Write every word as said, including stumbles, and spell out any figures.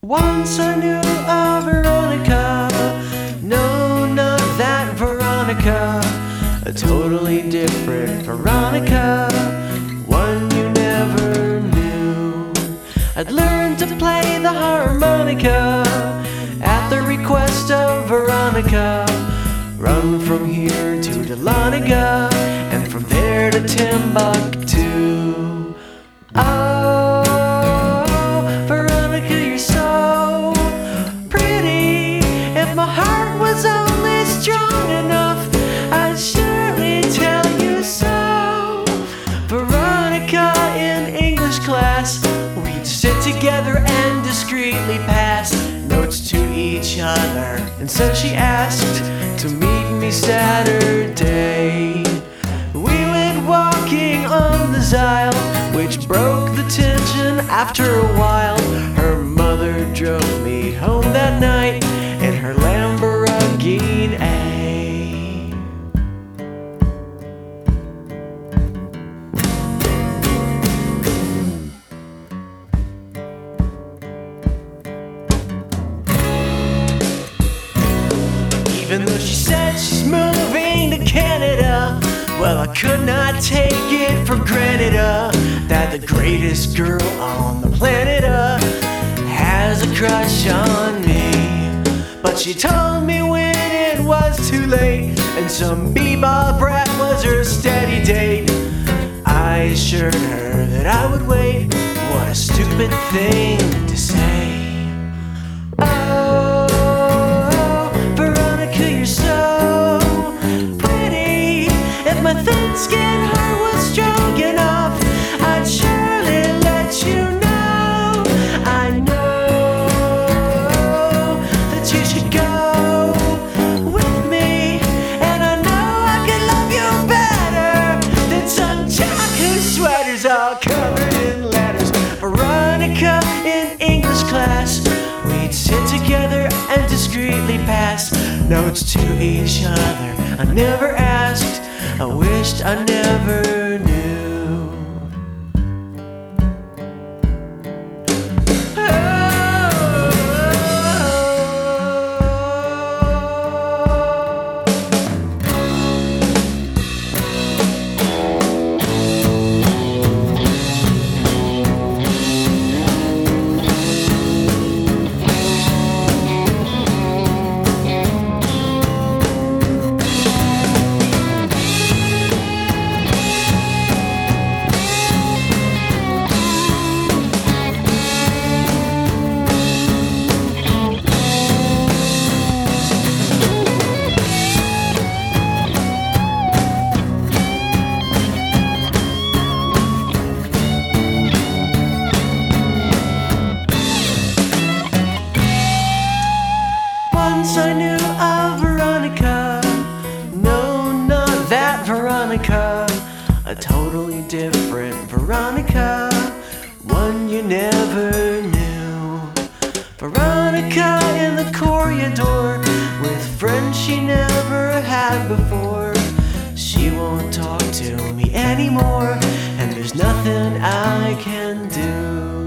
Once I knew a Veronica, no, not that Veronica, a totally different Veronica, one you never knew. I'd learned to play the harmonica at the request of Veronica. Run from here to Dahlonega, and from there to Timbuktu. Oh, Veronica, you're so pretty. If my heart was only strong enough, I'd surely tell you so. Veronica, in English class, we'd sit together and discreetly pass notes to each other. And so she asked to meet me Saturday. We went walking on the Zyle, which broke the tension after a while. Her mother drove me home that night in her Lamborghini. Even though she said she's moving to Canada, well, I could not take it for granted uh, that the greatest girl on the planet uh, has a crush on me. But she told me when it was too late, and some bebop brat was her steady date. I assured her that I would wait. What a stupid thing to say. My thin-skinned heart was strong enough, I'd surely let you know. I know that you should go with me, and I know I could love you better than some jock whose sweater's all covered in letters. Veronica, in English class, we'd sit together and discreetly pass notes to each other. I never asked, I wished I never knew. I knew a Veronica, no, not that Veronica, a totally different Veronica, one you never knew. Veronica in the corridor, with friends she never had before. She won't talk to me anymore, and there's nothing I can do.